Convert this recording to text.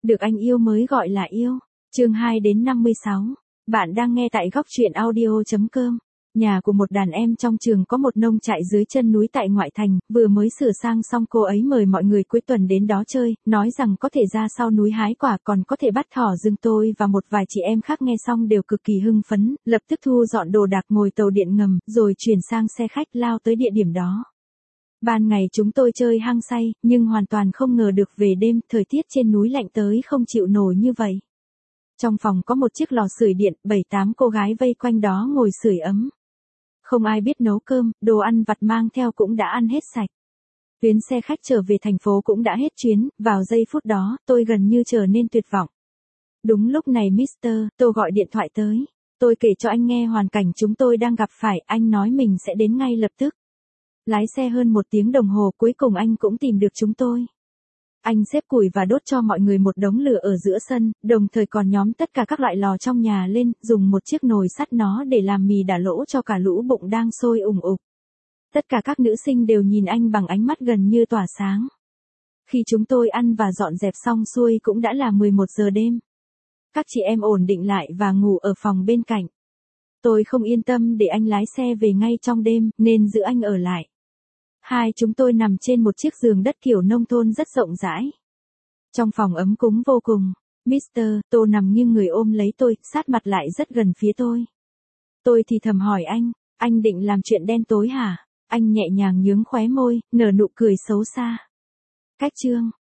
Được anh yêu mới gọi là yêu. Chương 2 đến 56. Bạn đang nghe tại góc truyện audio.com. Nhà của một đàn em trong trường có một nông trại dưới chân núi tại ngoại thành, vừa mới sửa sang xong cô ấy mời mọi người cuối tuần đến đó chơi, nói rằng có thể ra sau núi hái quả còn có thể bắt thỏ rừng. Tôi và một vài chị em khác nghe xong đều cực kỳ hưng phấn, lập tức thu dọn đồ đạc ngồi tàu điện ngầm, rồi chuyển sang xe khách lao tới địa điểm đó. Ban ngày chúng tôi chơi hăng say, nhưng hoàn toàn không ngờ được về đêm, thời tiết trên núi lạnh tới không chịu nổi như vậy. Trong phòng có một chiếc lò sưởi điện, 7-8 cô gái vây quanh đó ngồi sưởi ấm. Không ai biết nấu cơm, đồ ăn vặt mang theo cũng đã ăn hết sạch. Tuyến xe khách trở về thành phố cũng đã hết chuyến, vào giây phút đó, tôi gần như trở nên tuyệt vọng. Đúng lúc này Mr. Tô gọi điện thoại tới. Tôi kể cho anh nghe hoàn cảnh chúng tôi đang gặp phải, anh nói mình sẽ đến ngay lập tức. Lái xe hơn 1 tiếng đồng hồ, cuối cùng anh cũng tìm được chúng tôi. Anh xếp củi và đốt cho mọi người một đống lửa ở giữa sân, đồng thời còn nhóm tất cả các loại lò trong nhà lên, dùng một chiếc nồi sắt nó để làm mì đả lỗ cho cả lũ bụng đang sôi ủng ục. Tất cả các nữ sinh đều nhìn anh bằng ánh mắt gần như tỏa sáng. Khi chúng tôi ăn và dọn dẹp xong xuôi cũng đã là 11 giờ đêm. Các chị em ổn định lại và ngủ ở phòng bên cạnh. Tôi không yên tâm để anh lái xe về ngay trong đêm, nên giữ anh ở lại. Hai chúng tôi nằm trên một chiếc giường đất kiểu nông thôn rất rộng rãi. Trong phòng ấm cúng vô cùng, Mr. Tô nằm nghiêng người ôm lấy tôi, sát mặt lại rất gần phía tôi. Tôi thì thầm hỏi anh định làm chuyện đen tối hả? Anh nhẹ nhàng nhướng khóe môi, nở nụ cười xấu xa. Cách chương